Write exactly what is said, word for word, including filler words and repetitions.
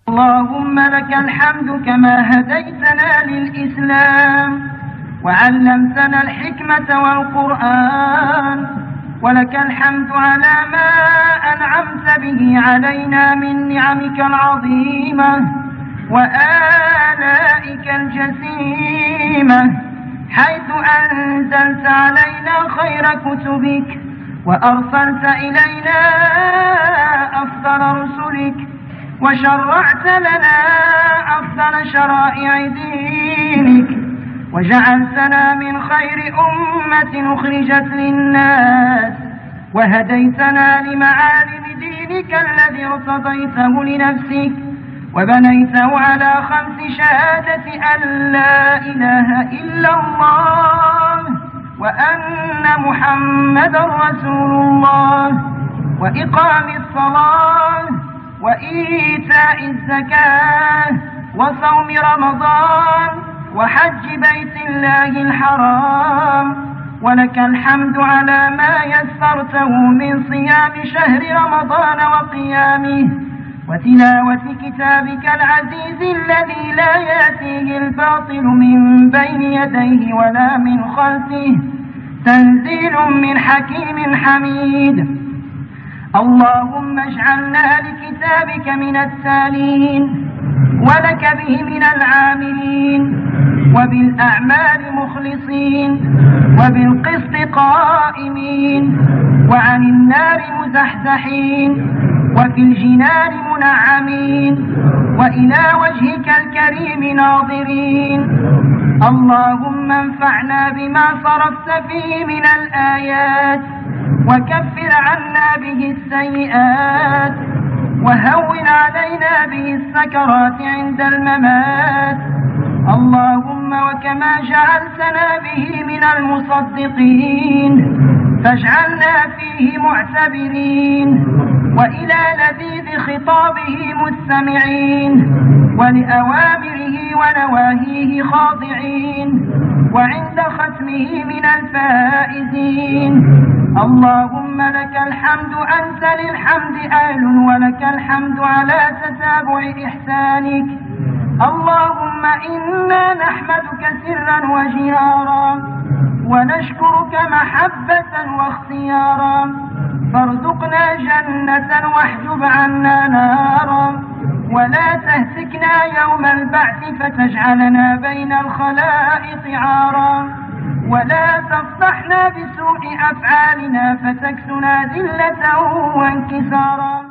اللهم لك الحمد كما هديتنا للإسلام وعلمتنا الحكمة والقرآن، ولك الحمد على ما أنعمت به علينا من نعمك العظيمة وآلائك الجسيمة، حيث أنزلت علينا خير كتبك وأرسلت إلينا أفضل رسلك وشرعت لنا أفضل شرائع دينك، وجعلتنا من خير أمة أخرجت للناس، وهديتنا لمعالم دينك الذي ارتضيته لنفسك وبنيته على خمس شهادة أن لا إله إلا الله وأن محمدا رسول الله، وإقام الصلاة وإيتاء الزكاة وصوم رمضان وحج بيت الله الحرام، ولك الحمد على ما يسرته من صيام شهر رمضان وقيامه وتلاوة كتابك العزيز الذي لا يأتيه الباطل من بين يديه ولا من خلفه، تنزيل من حكيم حميد. اللهم اجعلنا لكتابك من التالين ولك به من العاملين، وبالأعمال مخلصين، وبالقسط قائمين، وعن النار مزحزحين، وفي الجنان منعمين، وإلى وجهك الكريم ناظرين. اللهم انفعنا بما صرفت فيه من الآيات، وكفر عنا به السيئات، وهون علينا به السكرات عند الممات. اللهم وكما جعلتنا به من المصدقين فاجعلنا فيه معتبرين، وإلى لذيذ خطابه مستمعين، ولأوامره ونواهيه خاضعين، وعند ختمه من الفائزين. اللهم لك الحمد أنت للحمد أهل، ولك الحمد على تتابع إحسانك. اللهم إنا نحمدك سرا وجهارا ونشكرك محبة واختيارا، فارزقنا جنة واحجب عنا نارا، ولا تهتكنا يوم البعث فتجعلنا بين الخلائق عارا، ولا تفضحنا بسوء أفعالنا فتكسنا ذلة وانكسارا.